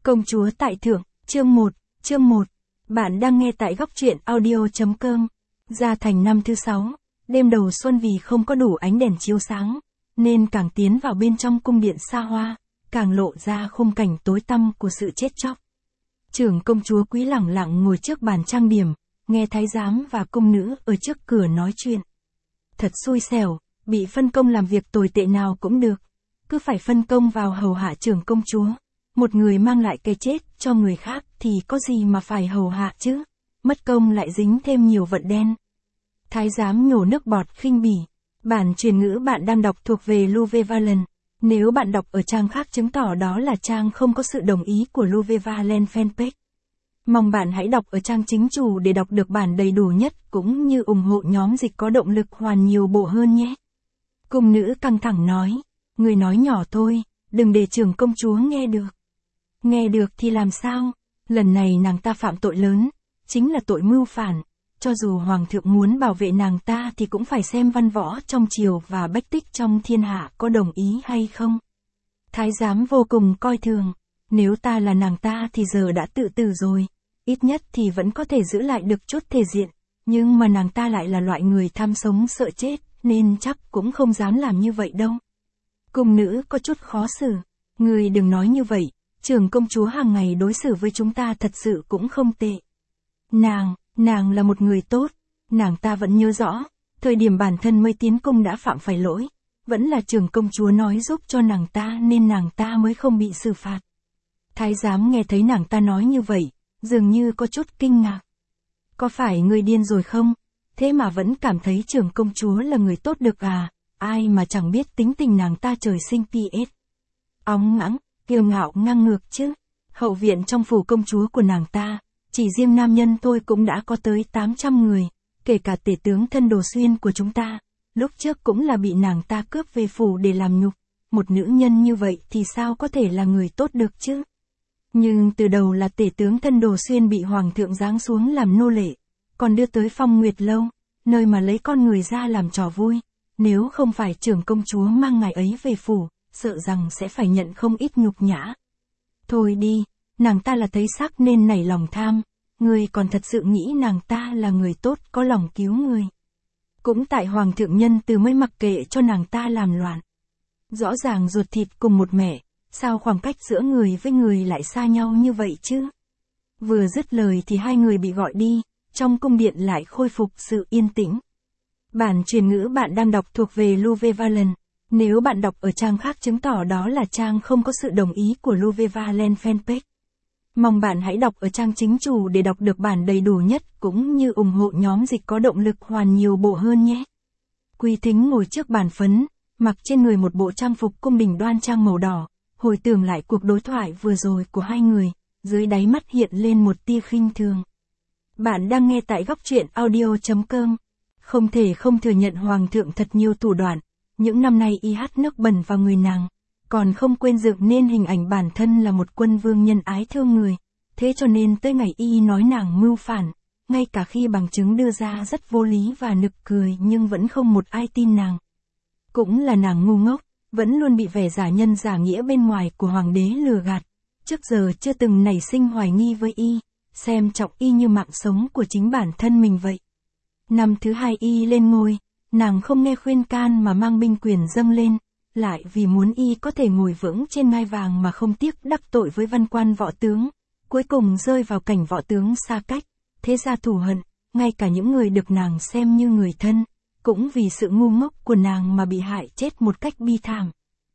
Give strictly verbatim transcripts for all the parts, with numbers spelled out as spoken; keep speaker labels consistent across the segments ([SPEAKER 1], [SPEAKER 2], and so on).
[SPEAKER 1] Công chúa tại thượng, chương một, chương một. Bạn đang nghe tại góc truyện audio.com. Ra thành năm thứ sáu, đêm đầu xuân vì không có đủ ánh đèn chiếu sáng, nên càng tiến vào bên trong cung điện xa hoa, càng lộ ra khung cảnh tối tăm của sự chết chóc. Trưởng công chúa Quý lẳng lặng ngồi trước bàn trang điểm, nghe thái giám và cung nữ ở trước cửa nói chuyện. Thật xui xẻo, bị phân công làm việc tồi tệ nào cũng được, cứ phải phân công vào hầu hạ trưởng công chúa. Một người mang lại cái chết cho người khác thì có gì mà phải hầu hạ chứ, mất công lại dính thêm nhiều vận đen. Thái giám nhổ nước bọt khinh bỉ. Bản truyền ngữ bạn đang đọc thuộc về Luvevalen. Nếu bạn đọc ở trang khác chứng tỏ đó là trang không có sự đồng ý của Luvevalen fanpage. Mong bạn hãy đọc ở trang chính chủ để đọc được bản đầy đủ nhất cũng như ủng hộ nhóm dịch có động lực hoàn nhiều bộ hơn nhé. Cung nữ căng thẳng nói, người nói nhỏ thôi, đừng để trưởng công chúa nghe được. Nghe được thì làm sao? Lần này nàng ta phạm tội lớn, chính là tội mưu phản. Cho dù hoàng thượng muốn bảo vệ nàng ta thì cũng phải xem văn võ trong triều và bách tích trong thiên hạ có đồng ý hay không. Thái giám vô cùng coi thường, nếu ta là nàng ta thì giờ đã tự tử rồi, ít nhất thì vẫn có thể giữ lại được chút thể diện, nhưng mà nàng ta lại là loại người tham sống sợ chết, nên chắc cũng không dám làm như vậy đâu. Cung nữ có chút khó xử, người đừng nói như vậy. Trưởng công chúa hàng ngày đối xử với chúng ta thật sự cũng không tệ. Nàng, nàng là một người tốt, nàng ta vẫn nhớ rõ, thời điểm bản thân mới tiến cung đã phạm phải lỗi, vẫn là trưởng công chúa nói giúp cho nàng ta nên nàng ta mới không bị xử phạt. Thái giám nghe thấy nàng ta nói như vậy, dường như có chút kinh ngạc. Có phải người điên rồi không? Thế mà vẫn cảm thấy trưởng công chúa là người tốt được à? Ai mà chẳng biết tính tình nàng ta trời sinh pê ét. Óng ngãng, kiêu ngạo ngang ngược chứ. Hậu viện trong phủ công chúa của nàng ta, chỉ riêng nam nhân thôi cũng đã có tới tám trăm người, kể cả tể tướng Thân Đồ Xuyên của chúng ta, lúc trước cũng là bị nàng ta cướp về phủ để làm nhục. Một nữ nhân như vậy thì sao có thể là người tốt được chứ? Nhưng từ đầu là tể tướng Thân Đồ Xuyên bị hoàng thượng giáng xuống làm nô lệ, còn đưa tới Phong Nguyệt Lâu, nơi mà lấy con người ra làm trò vui. Nếu không phải trưởng công chúa mang ngài ấy về phủ, sợ rằng sẽ phải nhận không ít nhục nhã. Thôi đi, nàng ta là thấy sắc nên nảy lòng tham, người còn thật sự nghĩ nàng ta là người tốt có lòng cứu người. Cũng tại hoàng thượng nhân từ mới mặc kệ cho nàng ta làm loạn. Rõ ràng ruột thịt cùng một mẹ, sao khoảng cách giữa người với người lại xa nhau như vậy chứ? Vừa dứt lời thì hai người bị gọi đi, trong cung điện lại khôi phục sự yên tĩnh. Bản truyền ngữ bạn đang đọc thuộc về Luvevalen. Nếu bạn đọc ở trang khác chứng tỏ đó là trang không có sự đồng ý của Luvevalen fanpage. Mong bạn hãy đọc ở trang chính chủ để đọc được bản đầy đủ nhất cũng như ủng hộ nhóm dịch có động lực hoàn nhiều bộ hơn nhé. Quý Thính ngồi trước bàn phấn, mặc trên người một bộ trang phục cung đình đoan trang màu đỏ, hồi tưởng lại cuộc đối thoại vừa rồi của hai người, dưới đáy mắt hiện lên một tia khinh thường. Bạn đang nghe tại góc truyện audio.com. Không thể không thừa nhận hoàng thượng thật nhiều thủ đoạn. Những năm nay y hắt nước bẩn vào người nàng, còn không quên dựng nên hình ảnh bản thân là một quân vương nhân ái thương người. Thế cho nên tới ngày y nói nàng mưu phản, ngay cả khi bằng chứng đưa ra rất vô lý và nực cười nhưng vẫn không một ai tin nàng. Cũng là nàng ngu ngốc, vẫn luôn bị vẻ giả nhân giả nghĩa bên ngoài của hoàng đế lừa gạt. Trước giờ chưa từng nảy sinh hoài nghi với y, xem trọng y như mạng sống của chính bản thân mình vậy. Năm thứ hai y lên ngôi, nàng không nghe khuyên can mà mang binh quyền dâng lên, lại vì muốn y có thể ngồi vững trên ngai vàng mà không tiếc đắc tội với văn quan võ tướng, cuối cùng rơi vào cảnh võ tướng xa cách, thế ra thù hận, ngay cả những người được nàng xem như người thân, cũng vì sự ngu ngốc của nàng mà bị hại chết một cách bi thảm.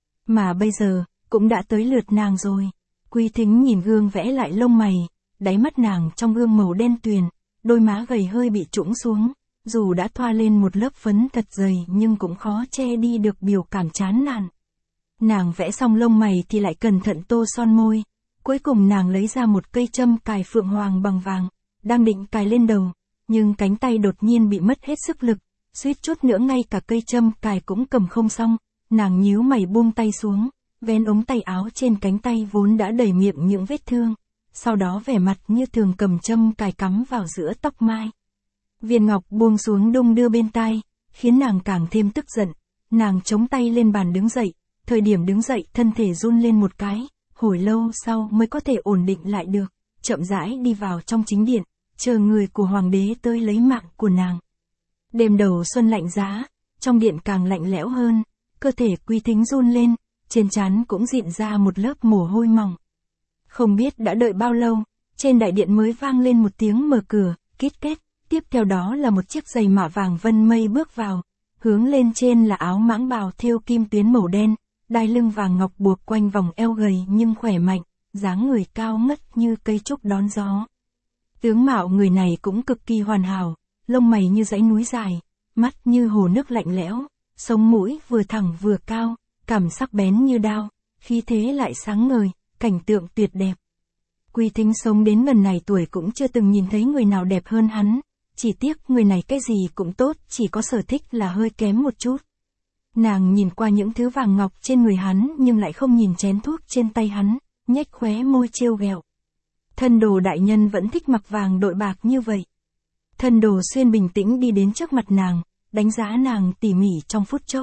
[SPEAKER 1] Mà bây giờ, cũng đã tới lượt nàng rồi. Quý Thính nhìn gương vẽ lại lông mày, đáy mắt nàng trong gương màu đen tuyền, đôi má gầy hơi bị trũng xuống. Dù đã thoa lên một lớp phấn thật dày nhưng cũng khó che đi được biểu cảm chán nản. Nàng vẽ xong lông mày thì lại cẩn thận tô son môi. Cuối cùng nàng lấy ra một cây châm cài phượng hoàng bằng vàng, đang định cài lên đầu, nhưng cánh tay đột nhiên bị mất hết sức lực, suýt chút nữa ngay cả cây châm cài cũng cầm không xong. Nàng nhíu mày buông tay xuống, vén ống tay áo trên cánh tay vốn đã đầy miệng những vết thương, sau đó vẻ mặt như thường cầm châm cài cắm vào giữa tóc mai. Viên ngọc buông xuống đung đưa bên tai, khiến nàng càng thêm tức giận. Nàng chống tay lên bàn đứng dậy, thời điểm đứng dậy thân thể run lên một cái, hồi lâu sau mới có thể ổn định lại được, chậm rãi đi vào trong chính điện, chờ người của hoàng đế tới lấy mạng của nàng. Đêm đầu xuân lạnh giá, trong điện càng lạnh lẽo hơn, cơ thể Quý Thính run lên, trên trán cũng dịn ra một lớp mồ hôi mỏng. Không biết đã đợi bao lâu, trên đại điện mới vang lên một tiếng mở cửa, kít két, tiếp theo đó là một chiếc giày mạ vàng vân mây bước vào, hướng lên trên là áo mãng bào thêu kim tuyến màu đen, đai lưng vàng ngọc buộc quanh vòng eo gầy nhưng khỏe mạnh, dáng người cao ngất như cây trúc đón gió. Tướng mạo người này cũng cực kỳ hoàn hảo, lông mày như dãy núi dài, mắt như hồ nước lạnh lẽo, sống mũi vừa thẳng vừa cao, cằm sắc bén như đao, khí thế lại sáng ngời, cảnh tượng tuyệt đẹp. Quý Thính sống đến gần này tuổi cũng chưa từng nhìn thấy người nào đẹp hơn hắn, chỉ tiếc người này cái gì cũng tốt, chỉ có sở thích là hơi kém một chút. Nàng nhìn qua những thứ vàng ngọc trên người hắn nhưng lại không nhìn chén thuốc trên tay hắn, nhếch khóe môi trêu ghẹo. Thân Đồ đại nhân vẫn thích mặc vàng đội bạc như vậy. Thân Đồ Xuyên bình tĩnh đi đến trước mặt nàng, đánh giá nàng tỉ mỉ trong phút chốc.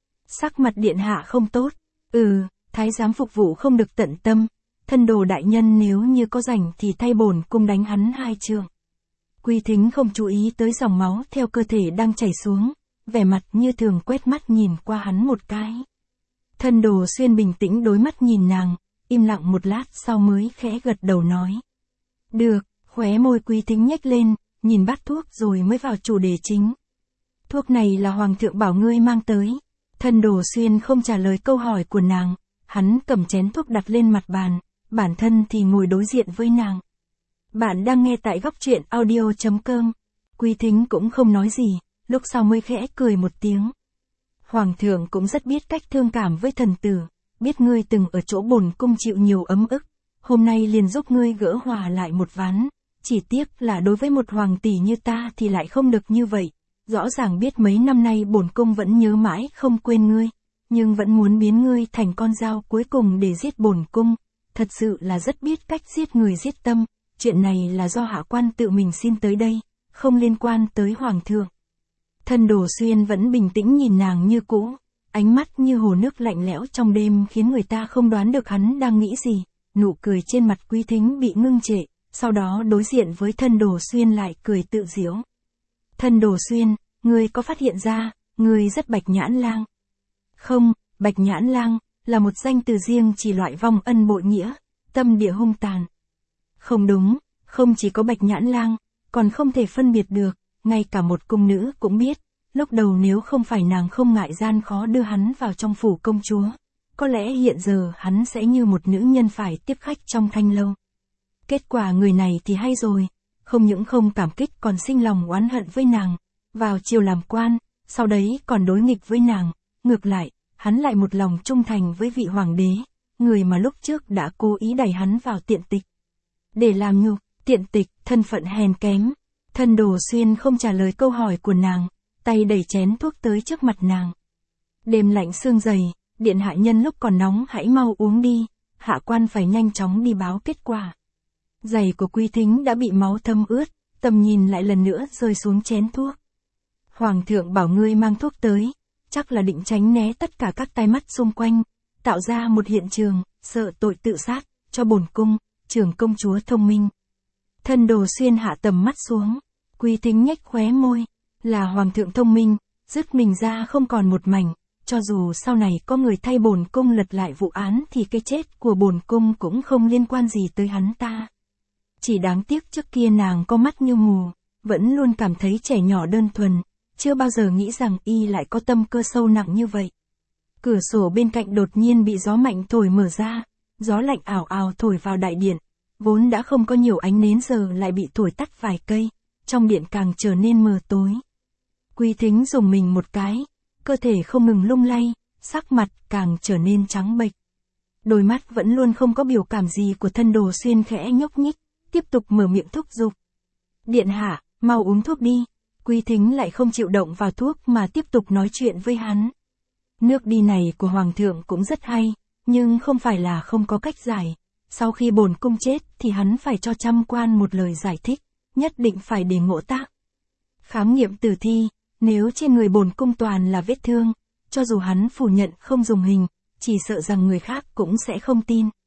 [SPEAKER 1] Sắc mặt điện hạ không tốt, ừ, thái giám phục vụ không được tận tâm, Thân Đồ đại nhân nếu như có rảnh thì thay bổn cung đánh hắn hai trường. Quý Thính không chú ý tới dòng máu theo cơ thể đang chảy xuống, vẻ mặt như thường quét mắt nhìn qua hắn một cái. Thân Đồ Xuyên bình tĩnh đối mắt nhìn nàng, im lặng một lát sau mới khẽ gật đầu nói. Được, khóe môi Quý Thính nhếch lên, nhìn bát thuốc rồi mới vào chủ đề chính. Thuốc này là hoàng thượng bảo ngươi mang tới. Thân Đồ Xuyên không trả lời câu hỏi của nàng, hắn cầm chén thuốc đặt lên mặt bàn, bản thân thì ngồi đối diện với nàng. Bạn đang nghe tại góc truyện audio chấm com. Quý Thính cũng không nói gì, lúc sau mới khẽ cười một tiếng. Hoàng thượng cũng rất biết cách thương cảm với thần tử, biết ngươi từng ở chỗ bổn cung chịu nhiều ấm ức, hôm nay liền giúp ngươi gỡ hòa lại một ván, chỉ tiếc là đối với một hoàng tỷ như ta thì lại không được như vậy, rõ ràng biết mấy năm nay bổn cung vẫn nhớ mãi không quên ngươi, nhưng vẫn muốn biến ngươi thành con dao cuối cùng để giết bổn cung, thật sự là rất biết cách giết người giết tâm, chuyện này là do hạ quan tự mình xin tới đây, không liên quan tới hoàng thượng. Thân Đồ Xuyên vẫn bình tĩnh nhìn nàng như cũ, ánh mắt như hồ nước lạnh lẽo trong đêm khiến người ta không đoán được hắn đang nghĩ gì, nụ cười trên mặt Quý Thính bị ngưng trệ, sau đó đối diện với Thân Đồ Xuyên lại cười tự giễu. Thân Đồ Xuyên, ngươi có phát hiện ra, ngươi rất bạch nhãn lang. Không, bạch nhãn lang, là một danh từ riêng chỉ loại vong ân bội nghĩa, tâm địa hung tàn. Không đúng, không chỉ có bạch nhãn lang, còn không thể phân biệt được, ngay cả một cung nữ cũng biết, lúc đầu nếu không phải nàng không ngại gian khó đưa hắn vào trong phủ công chúa, có lẽ hiện giờ hắn sẽ như một nữ nhân phải tiếp khách trong thanh lâu. Kết quả người này thì hay rồi, không những không cảm kích còn sinh lòng oán hận với nàng, vào triều làm quan, sau đấy còn đối nghịch với nàng, ngược lại, hắn lại một lòng trung thành với vị hoàng đế, người mà lúc trước đã cố ý đẩy hắn vào tiện tịch. Để làm nhục, tiện tịch, thân phận hèn kém. Thân Đồ Xuyên không trả lời câu hỏi của nàng, tay đẩy chén thuốc tới trước mặt nàng. Đêm lạnh sương dày, điện hạ nhân lúc còn nóng hãy mau uống đi, hạ quan phải nhanh chóng đi báo kết quả. Giày của Quý Thính đã bị máu thấm ướt, tầm nhìn lại lần nữa rơi xuống chén thuốc. Hoàng thượng bảo ngươi mang thuốc tới, chắc là định tránh né tất cả các tai mắt xung quanh, tạo ra một hiện trường, sợ tội tự sát, cho bổn cung, trưởng công chúa thông minh. Thân Đồ Xuyên hạ tầm mắt xuống, Quý Thính nhếch khóe môi, là hoàng thượng thông minh, dứt mình ra không còn một mảnh, cho dù sau này có người thay bổn cung lật lại vụ án thì cái chết của bổn cung cũng không liên quan gì tới hắn ta. Chỉ đáng tiếc trước kia nàng có mắt như mù, vẫn luôn cảm thấy trẻ nhỏ đơn thuần, chưa bao giờ nghĩ rằng y lại có tâm cơ sâu nặng như vậy. Cửa sổ bên cạnh đột nhiên bị gió mạnh thổi mở ra, gió lạnh ảo ảo thổi vào đại điện, vốn đã không có nhiều ánh nến giờ lại bị thổi tắt vài cây, trong điện càng trở nên mờ tối. Quý Thính dùng mình một cái, cơ thể không ngừng lung lay, sắc mặt càng trở nên trắng bệch. Đôi mắt vẫn luôn không có biểu cảm gì của Thân Đồ Xuyên khẽ nhúc nhích, tiếp tục mở miệng thúc giục. Điện hạ, mau uống thuốc đi. Quý Thính lại không chịu động vào thuốc mà tiếp tục nói chuyện với hắn. Nước đi này của hoàng thượng cũng rất hay, nhưng không phải là không có cách giải. Sau khi bổn cung chết thì hắn phải cho trăm quan một lời giải thích, nhất định phải để ngộ tác. Khám nghiệm tử thi, nếu trên người bổn cung toàn là vết thương, cho dù hắn phủ nhận không dùng hình, chỉ sợ rằng người khác cũng sẽ không tin.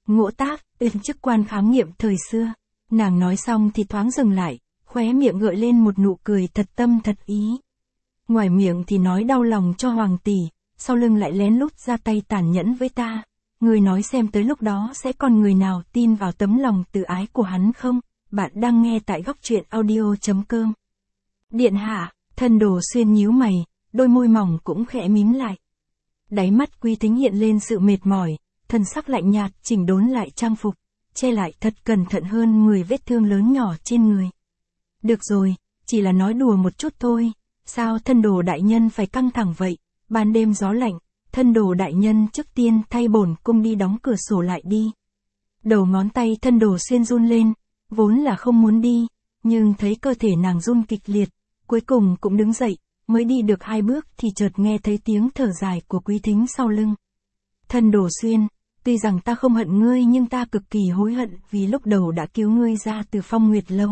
[SPEAKER 1] Ngỗ tác, tên chức quan khám nghiệm thời xưa. Nàng nói xong thì thoáng dừng lại, khóe miệng gợi lên một nụ cười thật tâm thật ý. Ngoài miệng thì nói đau lòng cho hoàng tỷ, sau lưng lại lén lút ra tay tàn nhẫn với ta. Người nói xem tới lúc đó sẽ còn người nào tin vào tấm lòng từ ái của hắn không? Bạn đang nghe tại góc truyện audio chấm com. Điện hạ, Thân Đồ Xuyên nhíu mày, đôi môi mỏng cũng khẽ mím lại. Đáy mắt Quý Thính hiện lên sự mệt mỏi, thân sắc lạnh nhạt chỉnh đốn lại trang phục, che lại thật cẩn thận hơn mười vết thương lớn nhỏ trên người. Được rồi, chỉ là nói đùa một chút thôi, sao Thân Đồ đại nhân phải căng thẳng vậy? Ban đêm gió lạnh, Thân Đồ đại nhân trước tiên thay bổn cung đi đóng cửa sổ lại đi. Đầu ngón tay Thân Đồ Xuyên run lên, vốn là không muốn đi, nhưng thấy cơ thể nàng run kịch liệt, cuối cùng cũng đứng dậy, mới đi được hai bước thì chợt nghe thấy tiếng thở dài của Quý Thính sau lưng. Thân Đồ Xuyên, tuy rằng ta không hận ngươi nhưng ta cực kỳ hối hận vì lúc đầu đã cứu ngươi ra từ Phong Nguyệt Lâu.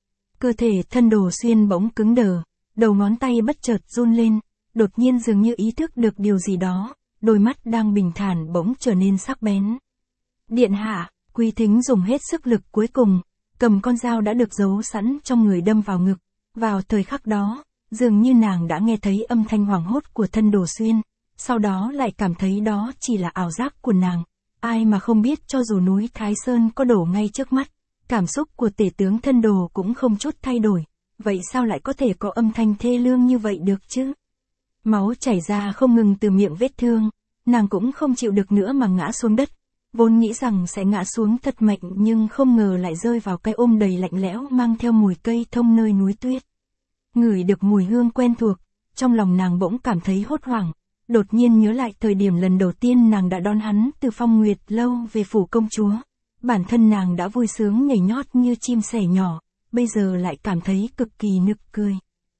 [SPEAKER 1] Cơ thể Thân Đồ Xuyên bỗng cứng đờ, đầu ngón tay bất chợt run lên, đột nhiên dường như ý thức được điều gì đó, đôi mắt đang bình thản bỗng trở nên sắc bén. Điện hạ, Quý Thính dùng hết sức lực cuối cùng, cầm con dao đã được giấu sẵn trong người đâm vào ngực. Vào thời khắc đó, dường như nàng đã nghe thấy âm thanh hoảng hốt của Thân Đồ Xuyên, sau đó lại cảm thấy đó chỉ là ảo giác của nàng. Ai mà không biết cho dù núi Thái Sơn có đổ ngay trước mắt, cảm xúc của tể tướng Thân Đồ cũng không chút thay đổi, vậy sao lại có thể có âm thanh thê lương như vậy được chứ? Máu chảy ra không ngừng từ miệng vết thương, nàng cũng không chịu được nữa mà ngã xuống đất. Vốn nghĩ rằng sẽ ngã xuống thật mạnh nhưng không ngờ lại rơi vào cái ôm đầy lạnh lẽo mang theo mùi cây thông nơi núi tuyết. Ngửi được mùi hương quen thuộc, trong lòng nàng bỗng cảm thấy hốt hoảng, đột nhiên nhớ lại thời điểm lần đầu tiên nàng đã đón hắn từ Phong Nguyệt Lâu về phủ công chúa. Bản thân nàng đã vui sướng nhảy nhót như chim sẻ nhỏ, bây giờ lại cảm thấy cực kỳ nực cười.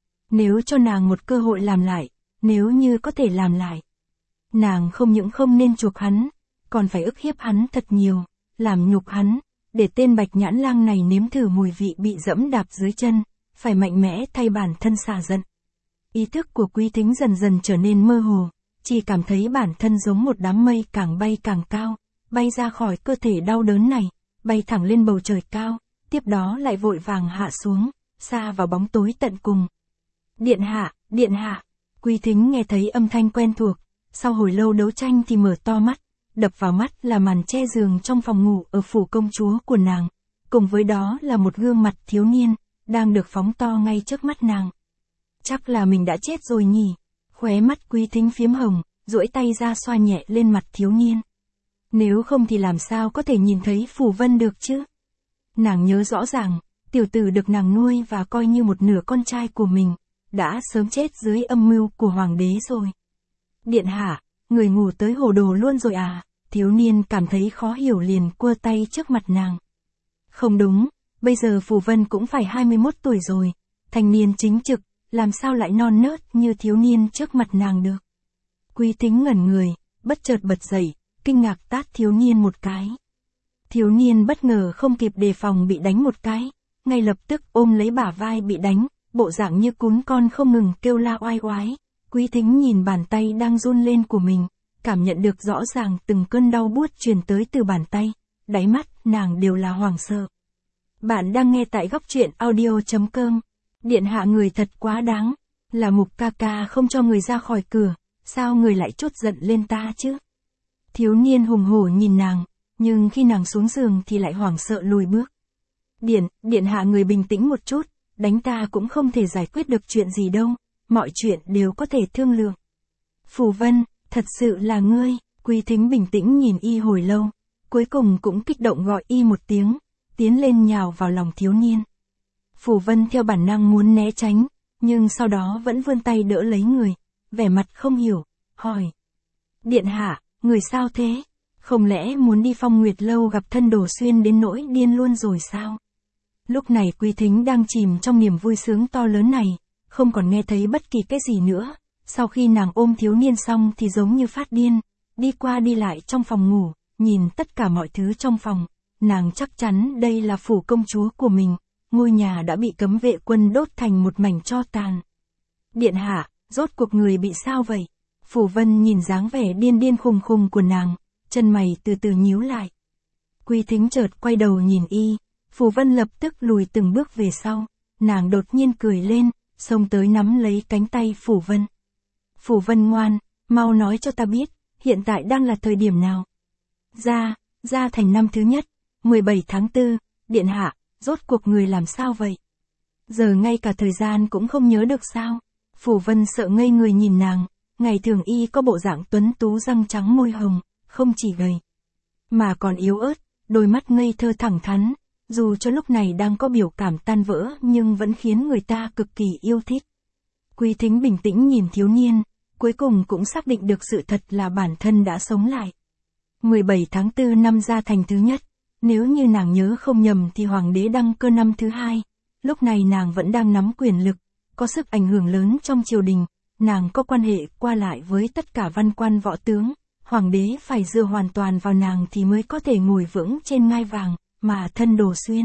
[SPEAKER 1] Nếu cho nàng một cơ hội làm lại, nếu như có thể làm lại, nàng không những không nên chuộc hắn, còn phải ức hiếp hắn thật nhiều, làm nhục hắn, để tên Bạch Nhãn Lang này nếm thử mùi vị bị dẫm đạp dưới chân, phải mạnh mẽ thay bản thân xả giận. Ý thức của Quý Thính dần dần trở nên mơ hồ, chỉ cảm thấy bản thân giống một đám mây càng bay càng cao, bay ra khỏi cơ thể đau đớn này, bay thẳng lên bầu trời cao, tiếp đó lại vội vàng hạ xuống, xa vào bóng tối tận cùng. Điện hạ, điện hạ, Quý Thính nghe thấy âm thanh quen thuộc, sau hồi lâu đấu tranh thì mở to mắt. Đập vào mắt là màn che giường trong phòng ngủ ở phủ công chúa của nàng, cùng với đó là một gương mặt thiếu niên, đang được phóng to ngay trước mắt nàng. Chắc là mình đã chết rồi nhỉ, khóe mắt Quý Thính phiếm hồng, duỗi tay ra xoa nhẹ lên mặt thiếu niên. Nếu không thì làm sao có thể nhìn thấy Phù Vân được chứ? Nàng nhớ rõ ràng, tiểu tử được nàng nuôi và coi như một nửa con trai của mình, đã sớm chết dưới âm mưu của hoàng đế rồi. Điện hạ, người ngủ tới hồ đồ luôn rồi à? Thiếu niên cảm thấy khó hiểu liền cua tay trước mặt nàng. Không đúng, bây giờ Phù Vân cũng phải hai mươi mốt tuổi rồi, thanh niên chính trực, làm sao lại non nớt như thiếu niên trước mặt nàng được. Quý Thính ngẩn người, bất chợt bật dậy, kinh ngạc tát thiếu niên một cái. Thiếu niên bất ngờ không kịp đề phòng bị đánh một cái, ngay lập tức ôm lấy bả vai bị đánh, bộ dạng như cún con không ngừng kêu la oai oái. Quý Thính nhìn bàn tay đang run lên của mình, cảm nhận được rõ ràng từng cơn đau buốt truyền tới từ bàn tay, đáy mắt nàng đều là hoảng sợ. Bạn đang nghe tại góc truyện audio chấm com. Điện hạ người thật quá đáng, là Mục ca ca không cho người ra khỏi cửa, sao người lại trút giận lên ta chứ? Thiếu niên hùng hổ nhìn nàng, nhưng khi nàng xuống giường thì lại hoảng sợ lùi bước. Điện, điện hạ người bình tĩnh một chút, đánh ta cũng không thể giải quyết được chuyện gì đâu, mọi chuyện đều có thể thương lượng. Phù Vân, thật sự là ngươi. Quý Thính bình tĩnh nhìn y hồi lâu, cuối cùng cũng kích động gọi y một tiếng, tiến lên nhào vào lòng thiếu niên. Phù Vân theo bản năng muốn né tránh, nhưng sau đó vẫn vươn tay đỡ lấy người, vẻ mặt không hiểu, hỏi. Điện hạ, người sao thế? Không lẽ muốn đi Phong Nguyệt Lâu gặp Thân Đồ Xuyên đến nỗi điên luôn rồi sao? Lúc này Quý Thính đang chìm trong niềm vui sướng to lớn này, không còn nghe thấy bất kỳ cái gì nữa. Sau khi nàng ôm thiếu niên xong thì giống như phát điên, đi qua đi lại trong phòng ngủ, nhìn tất cả mọi thứ trong phòng, nàng chắc chắn đây là phủ công chúa của mình, ngôi nhà đã bị cấm vệ quân đốt thành một mảnh tro tàn. Điện hạ, rốt cuộc người bị sao vậy? Phù Vân nhìn dáng vẻ điên điên khùng khùng của nàng, chân mày từ từ nhíu lại. Quy Thính chợt quay đầu nhìn y, Phù Vân lập tức lùi từng bước về sau, nàng đột nhiên cười lên, xông tới nắm lấy cánh tay Phù Vân. Phù Vân ngoan, mau nói cho ta biết, hiện tại đang là thời điểm nào? Gia, Gia Thành năm thứ nhất, mười bảy tháng tư, điện hạ, rốt cuộc người làm sao vậy? Giờ ngay cả thời gian cũng không nhớ được sao? Phù Vân sợ ngây người nhìn nàng, ngày thường y có bộ dạng tuấn tú răng trắng môi hồng, không chỉ gầy, mà còn yếu ớt, đôi mắt ngây thơ thẳng thắn, dù cho lúc này đang có biểu cảm tan vỡ nhưng vẫn khiến người ta cực kỳ yêu thích. Quy Thính bình tĩnh nhìn thiếu niên, cuối cùng cũng xác định được sự thật là bản thân đã sống lại. mười bảy tháng tư năm Gia Thành thứ nhất, nếu như nàng nhớ không nhầm thì hoàng đế đăng cơ năm thứ hai, lúc này nàng vẫn đang nắm quyền lực, có sức ảnh hưởng lớn trong triều đình, nàng có quan hệ qua lại với tất cả văn quan võ tướng, hoàng đế phải dựa hoàn toàn vào nàng thì mới có thể ngồi vững trên ngai vàng, mà Thân Đồ Xuyên.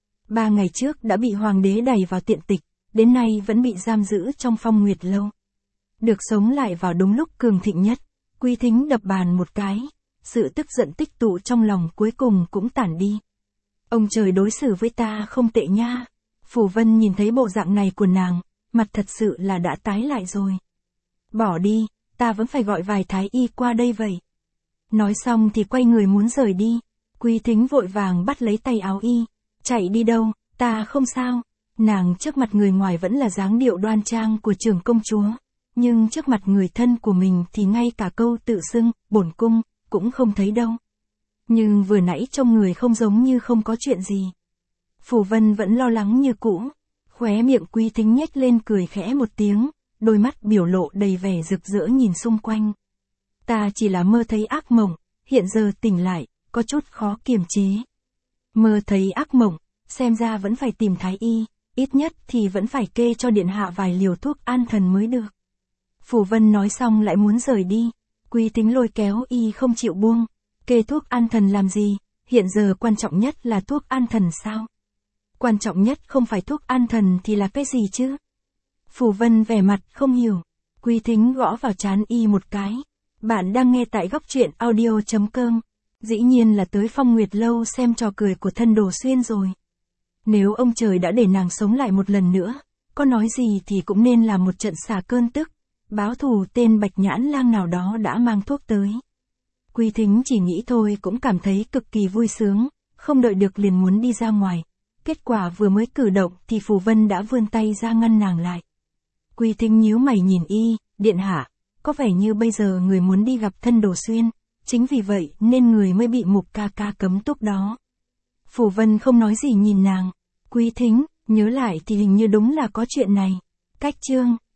[SPEAKER 1] Ba ngày trước đã bị hoàng đế đày vào tiện tịch, đến nay vẫn bị giam giữ trong Phong Nguyệt Lâu. Được sống lại vào đúng lúc cường thịnh nhất, Quy Thính đập bàn một cái, sự tức giận tích tụ trong lòng cuối cùng cũng tản đi. Ông trời đối xử với ta không tệ nha. Phù Vân nhìn thấy bộ dạng này của nàng, mặt thật sự là đã tái lại rồi. Bỏ đi, ta vẫn phải gọi vài thái y qua đây vậy. Nói xong thì quay người muốn rời đi. Quy Thính vội vàng bắt lấy tay áo y. Chạy đi đâu, ta không sao. Nàng trước mặt người ngoài vẫn là dáng điệu đoan trang của trưởng công chúa. Nhưng trước mặt người thân của mình thì ngay cả câu tự xưng, bổn cung, cũng không thấy đâu. Nhưng vừa nãy trông người không giống như không có chuyện gì. Phù Vân vẫn lo lắng như cũ. Khóe miệng Quy Thính nhếch lên cười khẽ một tiếng, đôi mắt biểu lộ đầy vẻ rực rỡ nhìn xung quanh. Ta chỉ là mơ thấy ác mộng, hiện giờ tỉnh lại, có chút khó kiềm chế. Mơ thấy ác mộng, xem ra vẫn phải tìm thái y, ít nhất thì vẫn phải kê cho điện hạ vài liều thuốc an thần mới được. Phù Vân nói xong lại muốn rời đi. Quy Thính lôi kéo y không chịu buông. Kê thuốc an thần làm gì, hiện giờ quan trọng nhất là thuốc an thần sao? Quan trọng nhất không phải thuốc an thần thì là cái gì chứ? Phù Vân vẻ mặt không hiểu. Quy Thính gõ vào trán y một cái. Bạn đang nghe tại góc truyện audio chấm com. Dĩ nhiên là tới Phong Nguyệt Lâu xem trò cười của Thân Đồ Xuyên rồi. Nếu ông trời đã để nàng sống lại một lần nữa, có nói gì thì cũng nên là một trận xả cơn tức, báo thù tên Bạch Nhãn Lang nào đó đã mang thuốc tới. Quy Thính chỉ nghĩ thôi cũng cảm thấy cực kỳ vui sướng, không đợi được liền muốn đi ra ngoài. Kết quả vừa mới cử động thì Phù Vân đã vươn tay ra ngăn nàng lại. Quy Thính nhíu mày nhìn y, điện hạ, có vẻ như bây giờ người muốn đi gặp Thân Đồ Xuyên, chính vì vậy nên người mới bị Mục ca ca cấm túc đó. Phù Vân không nói gì nhìn nàng. Quy Thính, nhớ lại thì hình như đúng là có chuyện này. Cách chương